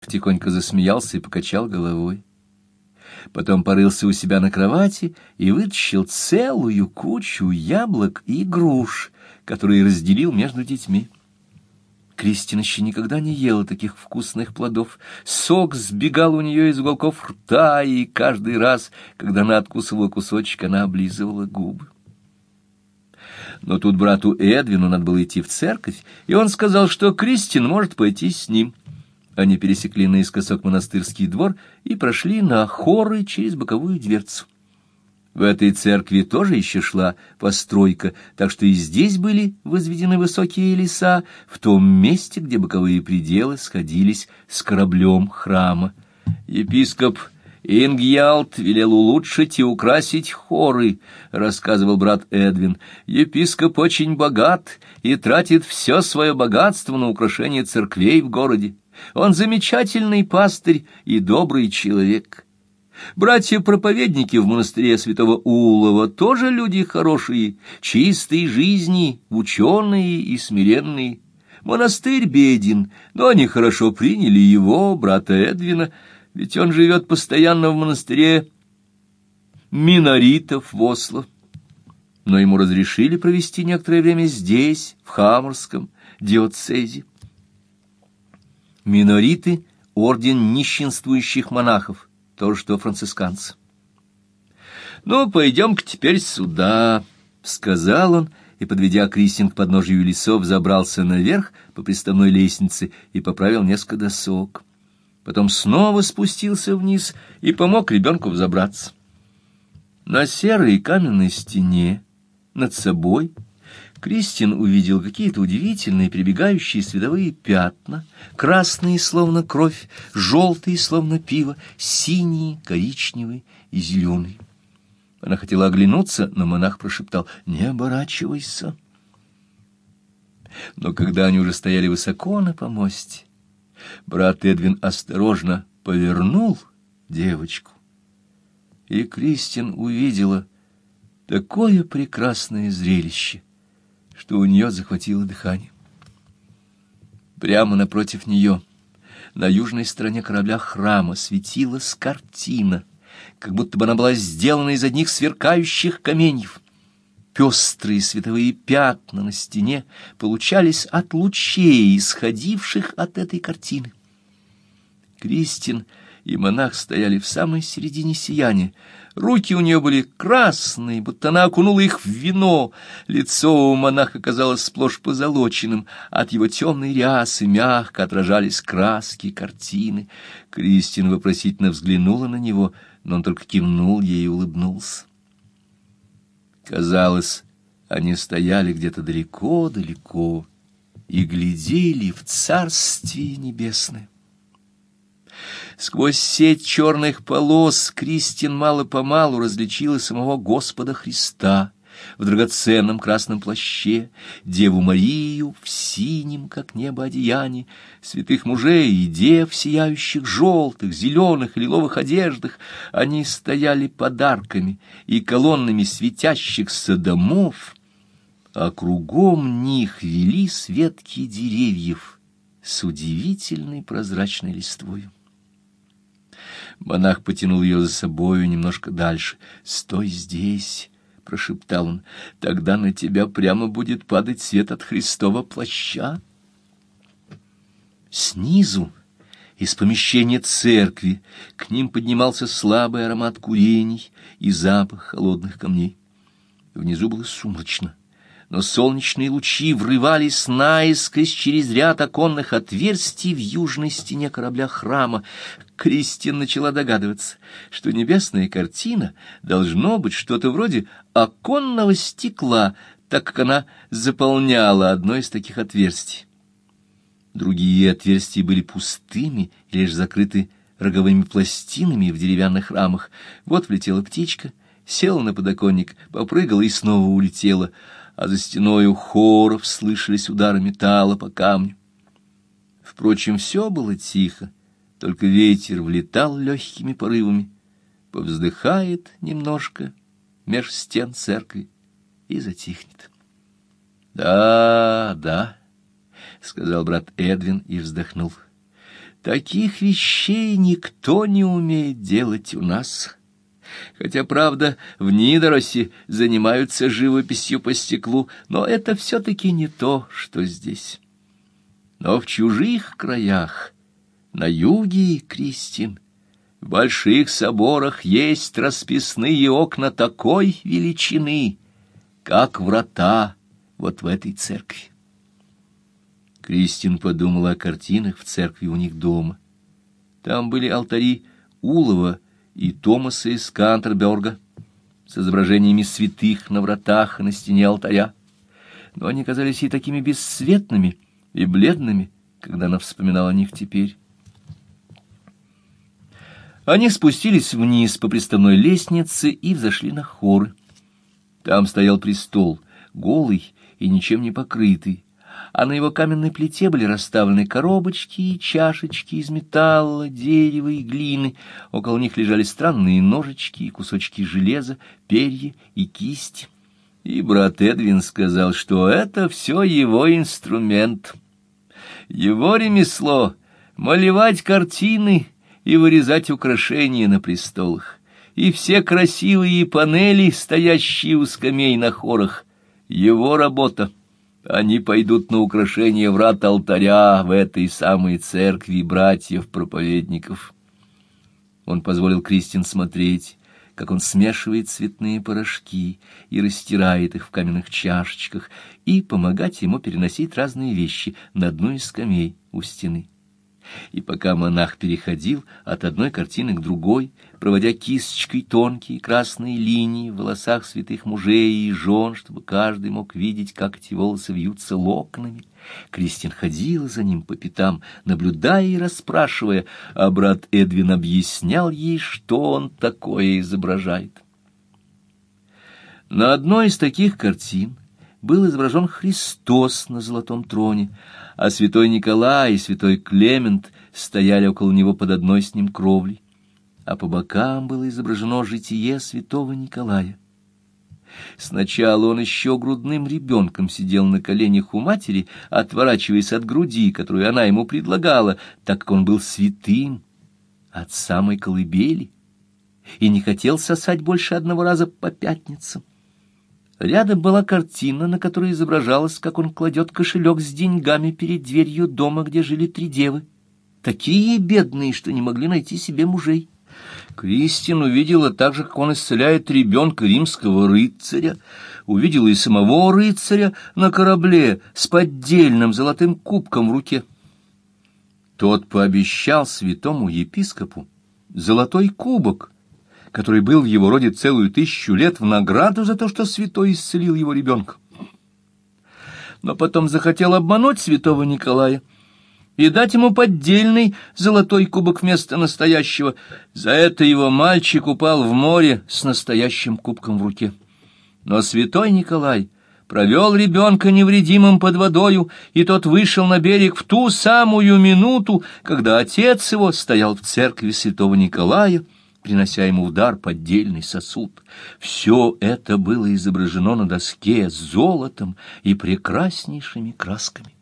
тихонько засмеялся и покачал головой. Потом порылся у себя на кровати и вытащил целую кучу яблок и груш, которые разделил между детьми. Кристин еще никогда не ела таких вкусных плодов. Сок сбегал у нее из уголков рта, и каждый раз, когда она откусывала кусочек, она облизывала губы. Но тут брату Эдвину надо было идти в церковь, и он сказал, что Кристин может пойти с ним. Они пересекли наискосок монастырский двор и прошли на хоры через боковую дверцу. В этой церкви тоже еще шла постройка, так что и здесь были возведены высокие леса, в том месте, где боковые пределы сходились с кораблем храма. Епископ Ингьялд велел улучшить и украсить хоры, рассказывал брат Эдвин. Епископ очень богат и тратит все свое богатство на украшение церквей в городе. Он замечательный пастырь и добрый человек. Братья-проповедники в монастыре святого Улова тоже люди хорошие, чистой жизни, ученые и смиренные. Монастырь беден, но они хорошо приняли его, брата Эдвина, ведь он живет постоянно в монастыре миноритов в Осло. Но ему разрешили провести некоторое время здесь, в Хаморском диоцезе. Минориты — орден нищенствующих монахов, то же, что францисканцы. «Ну, пойдем-ка теперь сюда», — сказал он, и, подведя Кристин к подножию лесов, забрался наверх по приставной лестнице и поправил несколько досок. Потом снова спустился вниз и помог ребенку взобраться. На серой каменной стене над собой Кристин увидел какие-то удивительные прибегающие световые пятна, красные, словно кровь, желтые, словно пиво, синие, коричневые и зеленые. Она хотела оглянуться, но монах прошептал: «Не оборачивайся». Но когда они уже стояли высоко на помосте, брат Эдвин осторожно повернул девочку, и Кристин увидела такое прекрасное зрелище, что у нее захватило дыхание. Прямо напротив нее, на южной стороне корабля храма, светилась картина, как будто бы она была сделана из одних сверкающих каменьев. Пестрые световые пятна на стене получались от лучей, исходивших от этой картины. Кристин и монах стояли в самой середине сияния. Руки у нее были красные, будто она окунула их в вино. Лицо у монаха казалось сплошь позолоченным. От его темной рясы мягко отражались краски картины. Кристин вопросительно взглянула на него, но он только кивнул ей и улыбнулся. Казалось, они стояли где-то далеко-далеко и глядели в Царствие Небесное. Сквозь сеть черных полос Кристин мало-помалу различила самого Господа Христа в драгоценном красном плаще, Деву Марию в синем, как небо, одеянии, святых мужей и дев, сияющих желтых, зеленых и лиловых одеждах. Они стояли под арками и колоннами светящихся домов, а кругом них велись ветки деревьев с удивительной прозрачной листвою. Монах потянул ее за собою немножко дальше. «Стой здесь», — прошептал он, — «тогда на тебя прямо будет падать свет от Христова плаща». Снизу, из помещения церкви, к ним поднимался слабый аромат курений и запах холодных камней. Внизу было сумрачно, но солнечные лучи врывались наискось через ряд оконных отверстий в южной стене корабля храма. Кристин начала догадываться, что небесная картина должно быть что-то вроде оконного стекла, так как она заполняла одно из таких отверстий. Другие отверстия были пустыми и лишь закрыты роговыми пластинами в деревянных рамах. Вот влетела птичка, села на подоконник, попрыгала и снова улетела, а за стеною хоров слышались удары металла по камню. Впрочем, все было тихо, только ветер влетал легкими порывами, повздыхает немножко меж стен церкви и затихнет. «Да, да», — сказал брат Эдвин и вздохнул. Таких вещей никто не умеет делать у нас. Хотя, правда, в Нидоросе занимаются живописью по стеклу, но это все-таки не то, что здесь. Но в чужих краях, на юге, Кристин, в больших соборах есть расписные окна такой величины, как врата вот в этой церкви. Кристин подумала о картинах в церкви у них дома. Там были алтари Улова и Томаса из Кантерберга с изображениями святых на вратах и на стене алтаря. Но они казались ей такими бесцветными и бледными, когда она вспоминала о них теперь. Они спустились вниз по приставной лестнице и взошли на хоры. Там стоял престол, голый и ничем не покрытый, а на его каменной плите были расставлены коробочки и чашечки из металла, дерева и глины. Около них лежали странные ножички и кусочки железа, перья и кисти. И брат Эдвин сказал, что это все его инструмент. Его ремесло — малевать картины и вырезать украшения на престолах. И все красивые панели, стоящие у скамей на хорах, его работа. Они пойдут на украшение врат алтаря в этой самой церкви братьев-проповедников. Он позволил Кристин смотреть, как он смешивает цветные порошки и растирает их в каменных чашечках, и помогать ему переносить разные вещи на одну из скамей у стены. И пока монах переходил от одной картины к другой, проводя кисточкой тонкие красные линии в волосах святых мужей и жен, чтобы каждый мог видеть, как эти волосы вьются локонами, Кристин ходила за ним по пятам, наблюдая и расспрашивая, а брат Эдвин объяснял ей, что он такое изображает. На одной из таких картин был изображен Христос на золотом троне, а святой Николай и святой Клемент стояли около него под одной с ним кровлей, а по бокам было изображено житие святого Николая. Сначала он еще грудным ребенком сидел на коленях у матери, отворачиваясь от груди, которую она ему предлагала, так как он был святым от самой колыбели и не хотел сосать больше одного раза по пятницам. Рядом была картина, на которой изображалось, как он кладет кошелек с деньгами перед дверью дома, где жили 3 девы, такие бедные, что не могли найти себе мужей. Кристин увидела так же, как он исцеляет ребенка римского рыцаря, увидела и самого рыцаря на корабле с поддельным золотым кубком в руке. Тот пообещал святому епископу золотой кубок, который был в его роде целую 1000 лет, в награду за то, что святой исцелил его ребенка. Но потом захотел обмануть святого Николая и дать ему поддельный золотой кубок вместо настоящего. За это его мальчик упал в море с настоящим кубком в руке. Но святой Николай провел ребенка невредимым под водою, и тот вышел на берег в ту самую минуту, когда отец его стоял в церкви святого Николая, принося ему в дар поддельный сосуд. Все это было изображено на доске золотом и прекраснейшими красками.